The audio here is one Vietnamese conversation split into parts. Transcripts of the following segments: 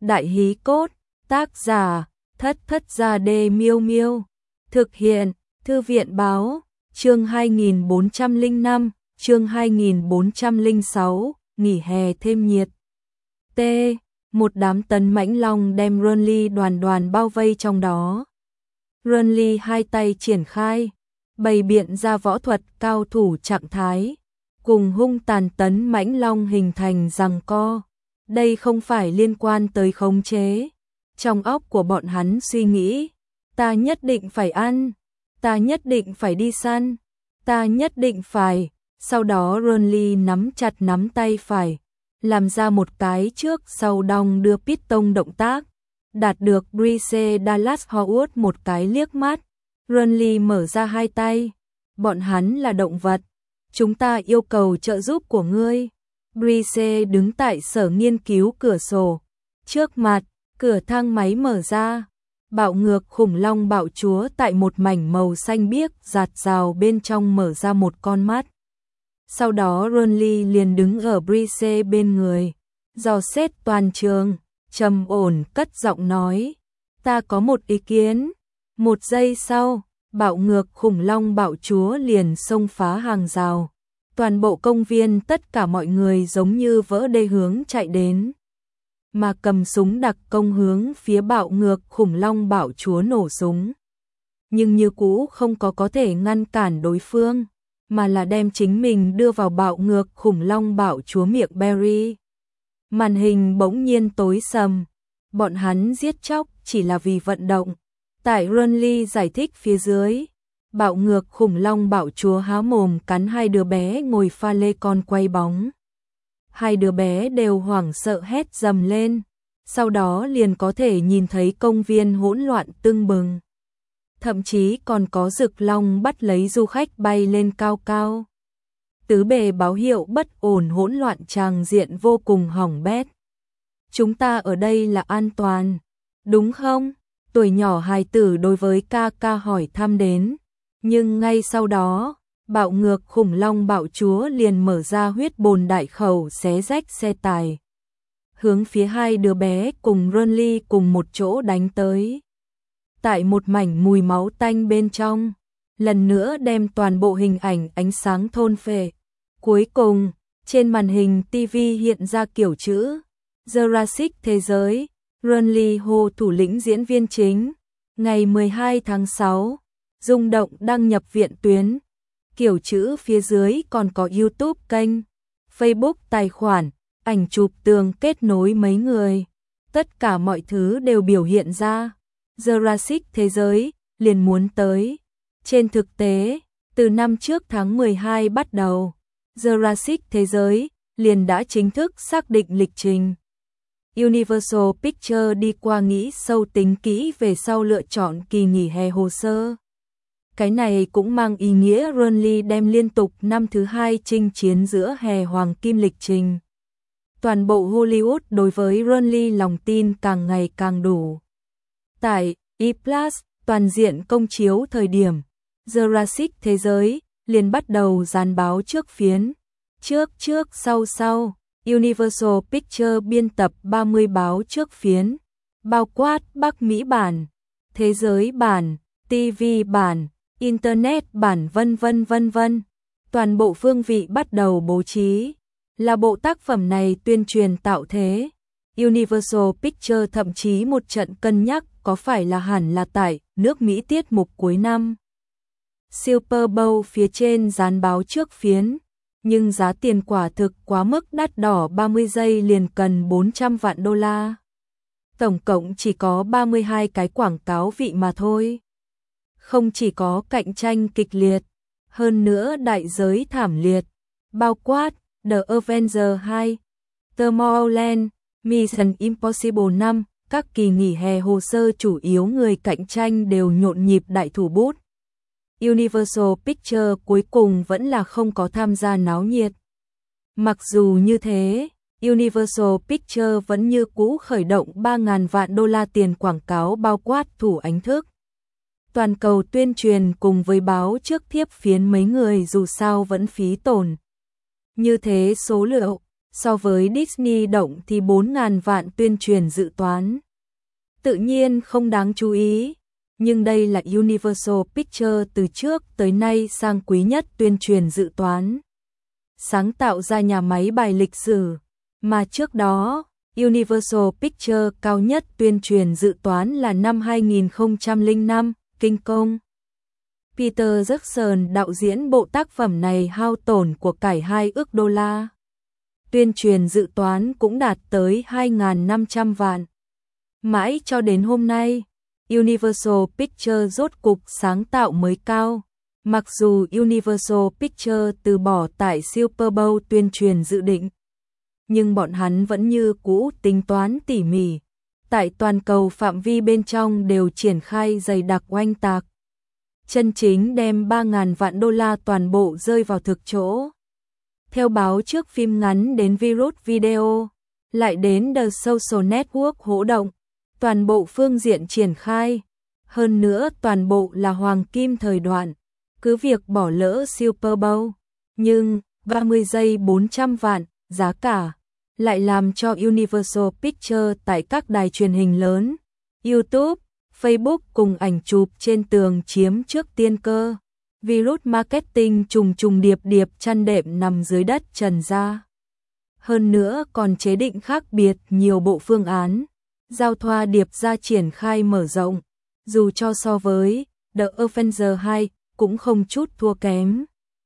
Đại hí cốt, tác giả, Thất Thất Gia Đê Miêu Miêu. Thực hiện, Thư viện báo, chương 2405, chương 2406, nghỉ hè thêm nhiệt. T. Một đám tấn mãnh long đem Renly đoàn đoàn bao vây trong đó. Renly hai tay triển khai, bày biện ra võ thuật cao thủ trạng thái, cùng hung tàn tấn mãnh long hình thành giằng co. Đây không phải liên quan tới khống chế. Trong óc của bọn hắn suy nghĩ, ta nhất định phải ăn, ta nhất định phải đi săn, ta nhất định phải. Sau đó Renly nắm chặt nắm tay phải, làm ra một cái trước sau đong đưa piston động tác, đạt được Brice Dallas Howard một cái liếc mắt. Renly mở ra hai tay, bọn hắn là động vật, chúng ta yêu cầu trợ giúp của ngươi. Brice đứng tại sở nghiên cứu cửa sổ, trước mặt, cửa thang máy mở ra, bạo ngược khủng long bạo chúa tại một mảnh màu xanh biếc rạt rào bên trong mở ra một con mắt. Sau đó Renly liền đứng ở Brice bên người, dò xét toàn trường, trầm ổn cất giọng nói, ta có một ý kiến. Một giây sau, bạo ngược khủng long bạo chúa liền xông phá hàng rào. Toàn bộ công viên tất cả mọi người giống như vỡ đê hướng chạy đến, mà cầm súng đặc công hướng phía bạo ngược khủng long bạo chúa nổ súng. Nhưng như cũ không có thể ngăn cản đối phương, mà là đem chính mình đưa vào bạo ngược khủng long bạo chúa miệng Berry. Màn hình bỗng nhiên tối sầm, bọn hắn giết chóc chỉ là vì vận động. Tại Renly giải thích phía dưới, bạo ngược khủng long bạo chúa há mồm cắn hai đứa bé ngồi pha lê con quay bóng. Hai đứa bé đều hoảng sợ hét dầm lên, sau đó liền có thể nhìn thấy công viên hỗn loạn tưng bừng. Thậm chí còn có rực long bắt lấy du khách bay lên cao cao. Tứ bề báo hiệu bất ổn hỗn loạn tràng diện vô cùng hỏng bét. Chúng ta ở đây là an toàn, đúng không? Tuổi nhỏ hài tử đối với ca ca hỏi thăm đến. Nhưng ngay sau đó, bạo ngược khủng long bạo chúa liền mở ra huyết bồn đại khẩu xé rách xe tải, hướng phía hai đứa bé cùng Renly cùng một chỗ đánh tới. Tại một mảnh mùi máu tanh bên trong, lần nữa đem toàn bộ hình ảnh ánh sáng thôn phệ. Cuối cùng, trên màn hình TV hiện ra kiểu chữ Jurassic Thế giới, Renly hô thủ lĩnh diễn viên chính. Ngày 12 tháng 6, rung động đăng nhập viện tuyến. Kiểu chữ phía dưới còn có YouTube kênh, Facebook tài khoản, ảnh chụp tường kết nối mấy người. Tất cả mọi thứ đều biểu hiện ra. Jurassic Thế giới liền muốn tới. Trên thực tế, từ năm trước tháng 12 bắt đầu, Jurassic Thế giới liền đã chính thức xác định lịch trình. Universal Pictures đi qua nghĩ sâu tính kỹ về sau lựa chọn kỳ nghỉ hè hồ sơ. Cái này cũng mang ý nghĩa Renly đem liên tục năm thứ hai chinh chiến giữa hè hoàng kim lịch trình. Toàn bộ Hollywood đối với Renly lòng tin càng ngày càng đủ. Tại E+ toàn diện công chiếu thời điểm, Jurassic Thế giới liền bắt đầu dán báo trước phiến. Trước sau, Universal Pictures biên tập 30 báo trước phiến, bao quát Bắc Mỹ bản, Thế giới bản, TV bản, Internet bản vân vân. Toàn bộ phương vị bắt đầu bố trí, là bộ tác phẩm này tuyên truyền tạo thế. Universal Pictures thậm chí một trận cân nhắc có phải là hẳn là tại nước Mỹ tiết mục cuối năm Super Bowl phía trên dán báo trước phiến, nhưng giá tiền quả thực quá mức đắt đỏ, 30 giây liền cần 400 vạn đô la. Tổng cộng chỉ có 32 cái quảng cáo vị mà thôi. Không chỉ có cạnh tranh kịch liệt, hơn nữa đại giới thảm liệt, bao quát The Avengers 2, Tomorrowland, Mission Impossible 5, các kỳ nghỉ hè hồ sơ chủ yếu người cạnh tranh đều nhộn nhịp đại thủ bút. Universal Pictures cuối cùng vẫn là không có tham gia náo nhiệt. Mặc dù như thế, Universal Pictures vẫn như cũ khởi động 3.000 vạn đô la tiền quảng cáo bao quát thủ ánh thức. Toàn cầu tuyên truyền cùng với báo trước thiếp phiến mấy người dù sao vẫn phí tổn. Như thế số liệu, So với Disney động thì 4.000 vạn tuyên truyền dự toán. Tự nhiên không đáng chú ý, nhưng đây là Universal Pictures từ trước tới nay sang quý nhất tuyên truyền dự toán. Sáng tạo ra nhà máy bài lịch sử, mà trước đó, Universal Pictures cao nhất tuyên truyền dự toán là năm 2005, King Kong. Peter Jackson đạo diễn bộ tác phẩm này hao tổn của cải 2 ức đô la. Tuyên truyền dự toán cũng đạt tới 2.500 vạn. Mãi cho đến hôm nay, Universal Pictures rốt cục sáng tạo mới cao. Mặc dù Universal Pictures từ bỏ tại Super Bowl tuyên truyền dự định, nhưng bọn hắn vẫn như cũ tính toán tỉ mỉ. Tại toàn cầu phạm vi bên trong đều triển khai dày đặc oanh tạc. Chân chính đem 3.000 vạn đô la toàn bộ rơi vào thực chỗ. Theo báo trước phim ngắn đến virus video, lại đến The Social Network hỗ động, toàn bộ phương diện triển khai. Hơn nữa toàn bộ là hoàng kim thời đoạn, cứ việc bỏ lỡ Super Bowl, nhưng 30 giây 400 vạn, giá cả, lại làm cho Universal Pictures tại các đài truyền hình lớn, YouTube, Facebook cùng ảnh chụp trên tường chiếm trước tiên cơ. Virus marketing trùng điệp chăn đệm nằm dưới đất trần ra. Hơn nữa còn chế định khác biệt nhiều bộ phương án, giao thoa điệp ra triển khai mở rộng, dù cho so với The Avengers 2 cũng không chút thua kém.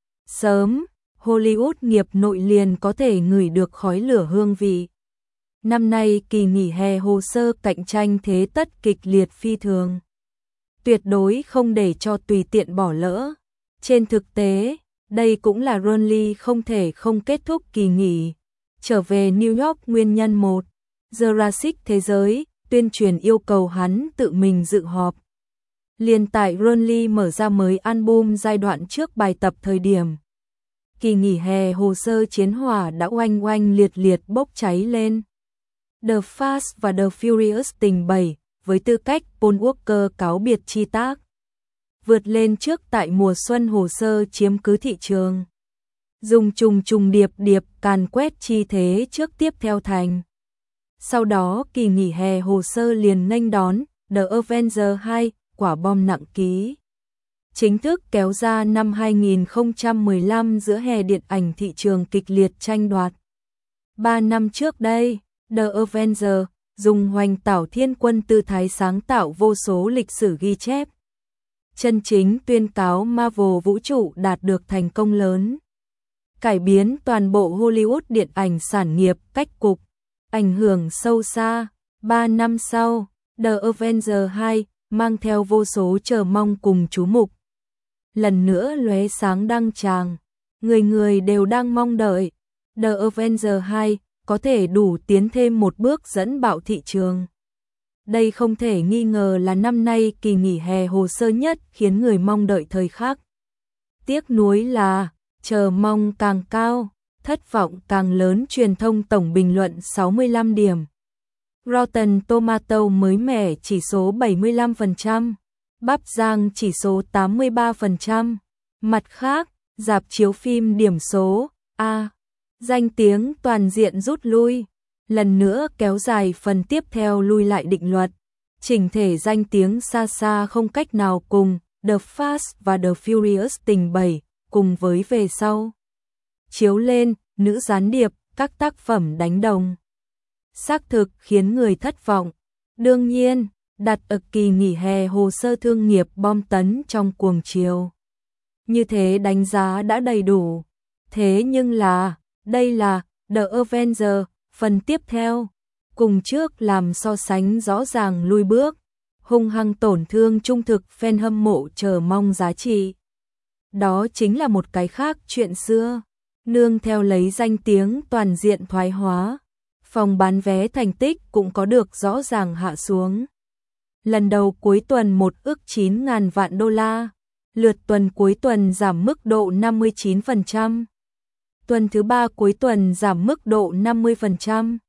Sớm, Hollywood nghiệp nội liền có thể ngửi được khói lửa hương vị. Năm nay kỳ nghỉ hè hồ sơ cạnh tranh thế tất kịch liệt phi thường. Tuyệt đối không để cho tùy tiện bỏ lỡ. Trên thực tế, đây cũng là Ronly không thể không kết thúc kỳ nghỉ. Trở về New York nguyên nhân 1. Jurassic Thế giới, tuyên truyền yêu cầu hắn tự mình dự họp. Liền tại Ronly mở ra mới album giai đoạn trước bài tập thời điểm. Kỳ nghỉ hè hồ sơ chiến hỏa đã oanh liệt bốc cháy lên. The Fast và The Furious tình 7, với tư cách Paul Walker cáo biệt chi tác. Vượt lên trước tại mùa xuân hồ sơ chiếm cứ thị trường. Dùng trùng điệp càn quét chi thế trước tiếp theo thành. Sau đó kỳ nghỉ hè hồ sơ liền nghênh đón The Avengers 2, quả bom nặng ký. Chính thức kéo ra năm 2015 giữa hè điện ảnh thị trường kịch liệt tranh đoạt. 3 năm trước đây, The Avengers dùng hoành tảo thiên quân tư thái sáng tạo vô số lịch sử ghi chép. Chân chính tuyên cáo Marvel vũ trụ đạt được thành công lớn. Cải biến toàn bộ Hollywood điện ảnh sản nghiệp cách cục, ảnh hưởng sâu xa. 3 năm sau, The Avengers 2 mang theo vô số chờ mong cùng chú mục. Lần nữa lóe sáng đăng tràng, người đều đang mong đợi. The Avengers 2 có thể đủ tiến thêm một bước dẫn bạo thị trường. Đây không thể nghi ngờ là năm nay kỳ nghỉ hè hồ sơ nhất khiến người mong đợi thời khắc. Tiếc nuối là, chờ mong càng cao, thất vọng càng lớn. Truyền thông tổng bình luận 65 điểm. Rotten Tomatoes mới mẻ chỉ số 75%, Bắp Giang chỉ số 83%. Mặt khác, rạp chiếu phim điểm số A, danh tiếng toàn diện rút lui, lần nữa kéo dài phần tiếp theo lui lại định luật. Chỉnh thể danh tiếng xa không cách nào cùng The Fast và The Furious tình 7 cùng với về sau. Chiếu lên, nữ gián điệp, các tác phẩm đánh đồng. Xác thực khiến người thất vọng. Đương nhiên, đặt ở kỳ nghỉ hè hồ sơ thương nghiệp bom tấn trong cuồng chiều. Như thế đánh giá đã đầy đủ. Thế nhưng đây là The Avengers, phần tiếp theo. Cùng trước làm so sánh rõ ràng lui bước. Hung hăng tổn thương trung thực fan hâm mộ chờ mong giá trị. Đó chính là một cái khác chuyện xưa. Nương theo lấy danh tiếng toàn diện thoái hóa. Phòng bán vé thành tích cũng có được rõ ràng hạ xuống. Lần đầu cuối tuần 1 ức 9.000 vạn đô la, lượt tuần cuối tuần giảm mức độ 59%. Tuần thứ 3 cuối tuần giảm mức độ 50%.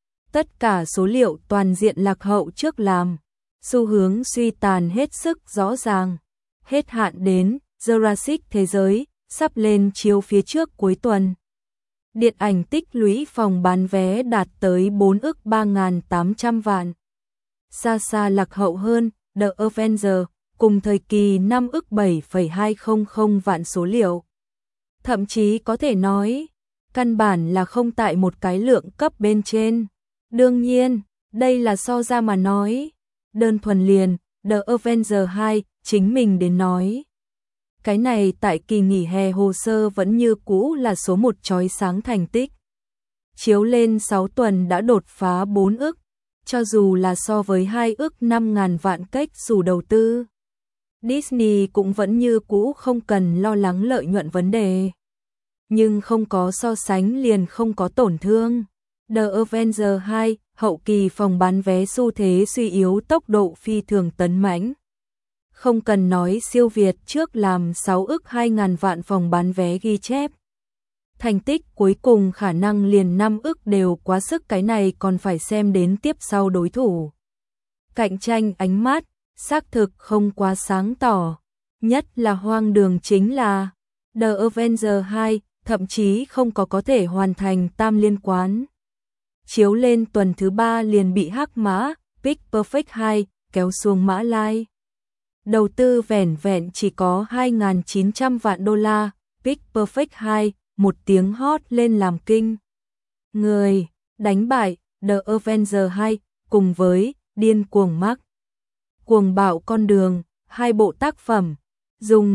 Tất cả số liệu toàn diện lạc hậu trước làm, xu hướng suy tàn hết sức rõ ràng. Hết hạn đến, Jurassic Thế giới, sắp lên chiếu phía trước cuối tuần. Điện ảnh tích lũy phòng bán vé đạt tới 4 ức 3.800 vạn. Xa xa lạc hậu hơn The Avenger, cùng thời kỳ 5 ức 7,200 vạn số liệu. Thậm chí có thể nói, căn bản là không tại một cái lượng cấp bên trên. Đương nhiên, đây là so ra mà nói. Đơn thuần liền, The Avenger 2, chính mình đến nói. Cái này tại kỳ nghỉ hè hồ sơ vẫn như cũ là số một chói sáng thành tích. Chiếu lên 6 tuần đã đột phá 4 ức, cho dù là so với 2 ức 5.000 vạn cách dù đầu tư. Disney cũng vẫn như cũ không cần lo lắng lợi nhuận vấn đề. Nhưng không có so sánh liền không có tổn thương. The Avenger 2, hậu kỳ phòng bán vé xu thế suy yếu tốc độ phi thường tấn mãnh. Không cần nói siêu Việt trước làm 6 ức 2.000 vạn phòng bán vé ghi chép. Thành tích cuối cùng khả năng liền 5 ức đều quá sức, cái này còn phải xem đến tiếp sau đối thủ. Cạnh tranh ánh mắt, xác thực không quá sáng tỏ. Nhất là hoang đường chính là The Avenger 2, thậm chí không có thể hoàn thành tam liên quán. Chiếu lên tuần thứ 3 liền bị hắc mã, Pitch Perfect 2, kéo xuống mã lai. Đầu tư vẻn vẹn chỉ có 2.900 vạn đô la, Pitch Perfect 2, một tiếng hot lên làm kinh. Người, đánh bại, The Avenger 2, cùng với Điên cuồng Mark. Cuồng bạo con đường, hai bộ tác phẩm, dùng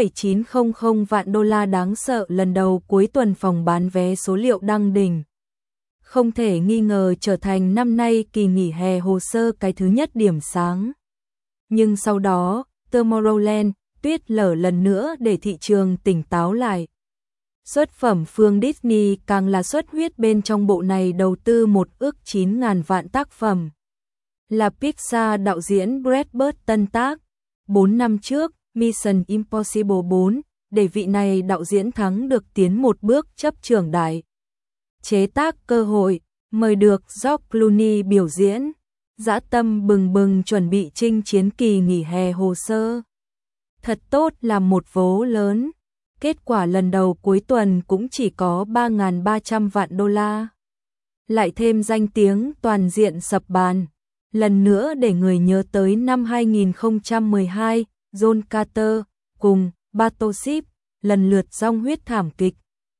6,900 vạn đô la đáng sợ lần đầu cuối tuần phòng bán vé số liệu đăng đỉnh. Không thể nghi ngờ trở thành năm nay kỳ nghỉ hè hồ sơ cái thứ nhất điểm sáng. Nhưng sau đó, Tomorrowland, tuyết lở lần nữa để thị trường tỉnh táo lại. Xuất phẩm phương Disney càng là xuất huyết bên trong bộ này đầu tư 1 ức 9.000 vạn tác phẩm. Là Pixar đạo diễn Brad Bird tân tác. 4 năm trước, Mission Impossible 4, để vị này đạo diễn thắng được tiến một bước chấp trưởng đại. Chế tác cơ hội, mời được George Clooney biểu diễn. Dã tâm bừng bừng chuẩn bị chinh chiến kỳ nghỉ hè hồ sơ. Thật tốt là một vố lớn. Kết quả lần đầu cuối tuần cũng chỉ có 3.300 vạn đô la. Lại thêm danh tiếng toàn diện sập bàn. Lần nữa để người nhớ tới năm 2012, John Carter cùng Battleship lần lượt dòng huyết thảm kịch.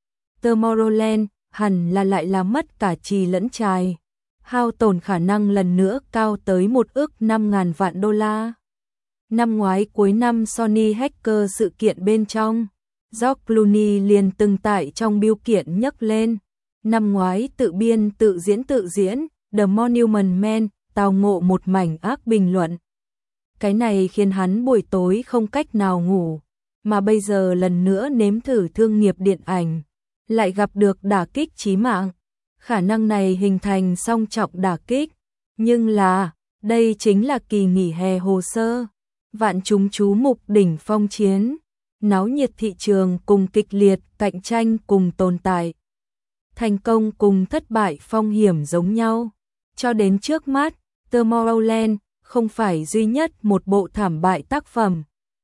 Tomorrowland hẳn là lại là mất cả trì lẫn trài. Hao tổn khả năng lần nữa cao tới 1 ức 5.000 vạn đô la. Năm ngoái cuối năm Sony hacker sự kiện bên trong, George Clooney liền từng tại trong biêu kiện nhắc lên. Năm ngoái tự biên tự diễn, The Monument Man, tào ngộ một mảnh ác bình luận. Cái này khiến hắn buổi tối không cách nào ngủ, mà bây giờ lần nữa nếm thử thương nghiệp điện ảnh, lại gặp được đả kích chí mạng. Khả năng này hình thành song trọng đả kích, nhưng là, đây chính là kỳ nghỉ hè hồ sơ. Vạn chúng chú mục đỉnh phong chiến, náo nhiệt thị trường cùng kịch liệt cạnh tranh cùng tồn tại. Thành công cùng thất bại phong hiểm giống nhau. Cho đến trước mắt, Tomorrowland không phải duy nhất một bộ thảm bại tác phẩm.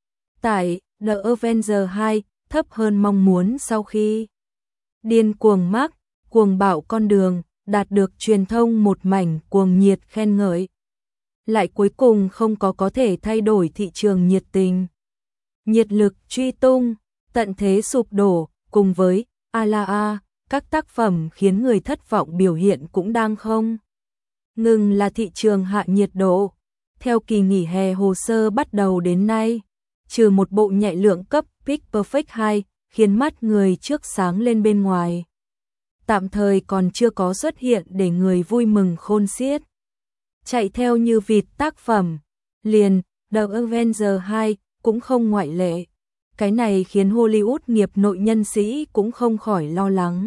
Tại The Avenger 2, thấp hơn mong muốn sau khi Điên cuồng Mark, cuồng bạo con đường, đạt được truyền thông một mảnh cuồng nhiệt khen ngợi. Lại cuối cùng không có thể thay đổi thị trường nhiệt tình. Nhiệt lực truy tung, tận thế sụp đổ, cùng với Alaa, các tác phẩm khiến người thất vọng biểu hiện cũng đang không ngừng là thị trường hạ nhiệt độ. Theo kỳ nghỉ hè hồ sơ bắt đầu đến nay, trừ một bộ nhạy lượng cấp Pitch Perfect 2 khiến mắt người trước sáng lên bên ngoài, tạm thời còn chưa có xuất hiện để người vui mừng khôn xiết. Chạy theo như vịt tác phẩm, liền The Avenger 2 cũng không ngoại lệ. Cái này khiến Hollywood nghiệp nội nhân sĩ cũng không khỏi lo lắng.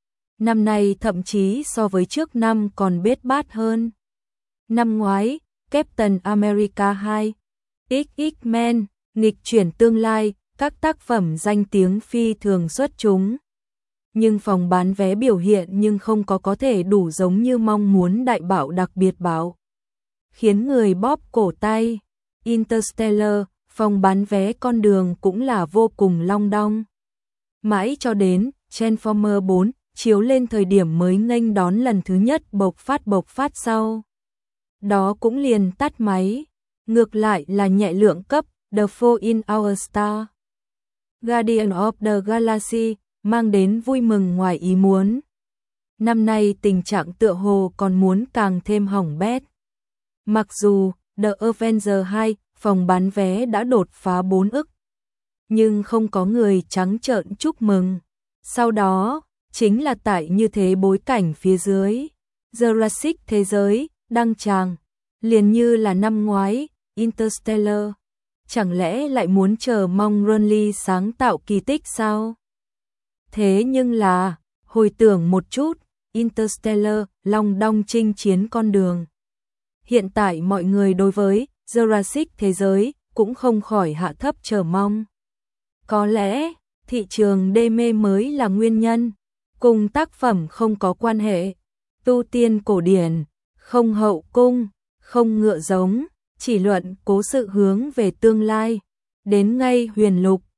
Năm nay thậm chí so với trước năm còn bết bát hơn. Năm ngoái, Captain America 2, X-Men, nghịch chuyển tương lai, các tác phẩm danh tiếng phi thường xuất chúng. Nhưng phòng bán vé biểu hiện nhưng không có thể đủ giống như mong muốn đại bạo đặc biệt bạo. Khiến người bóp cổ tay. Interstellar, phòng bán vé con đường cũng là vô cùng long đong. Mãi cho đến Transformer 4, chiếu lên thời điểm mới nghênh đón lần thứ nhất bộc phát sau. Đó cũng liền tắt máy. Ngược lại là nhẹ lượng cấp The Fall in Our Star, Guardian of the Galaxy mang đến vui mừng ngoài ý muốn. Năm nay tình trạng tựa hồ còn muốn càng thêm hỏng bét. Mặc dù The Avengers 2 phòng bán vé đã đột phá 4 ức, nhưng không có người trắng trợn chúc mừng. Sau đó, chính là tại như thế bối cảnh phía dưới, Jurassic Thế giới đăng tràng, liền như là năm ngoái Interstellar, chẳng lẽ lại muốn chờ mong Ridley sáng tạo kỳ tích sao? Thế nhưng là, hồi tưởng một chút, Interstellar long đong chinh chiến con đường. Hiện tại mọi người đối với Jurassic Thế giới cũng không khỏi hạ thấp chờ mong. Có lẽ, thị trường đê mê mới là nguyên nhân, cùng tác phẩm không có quan hệ. Tu tiên cổ điển, không hậu cung, không ngựa giống, chỉ luận cố sự hướng về tương lai. Đến ngay huyền lục,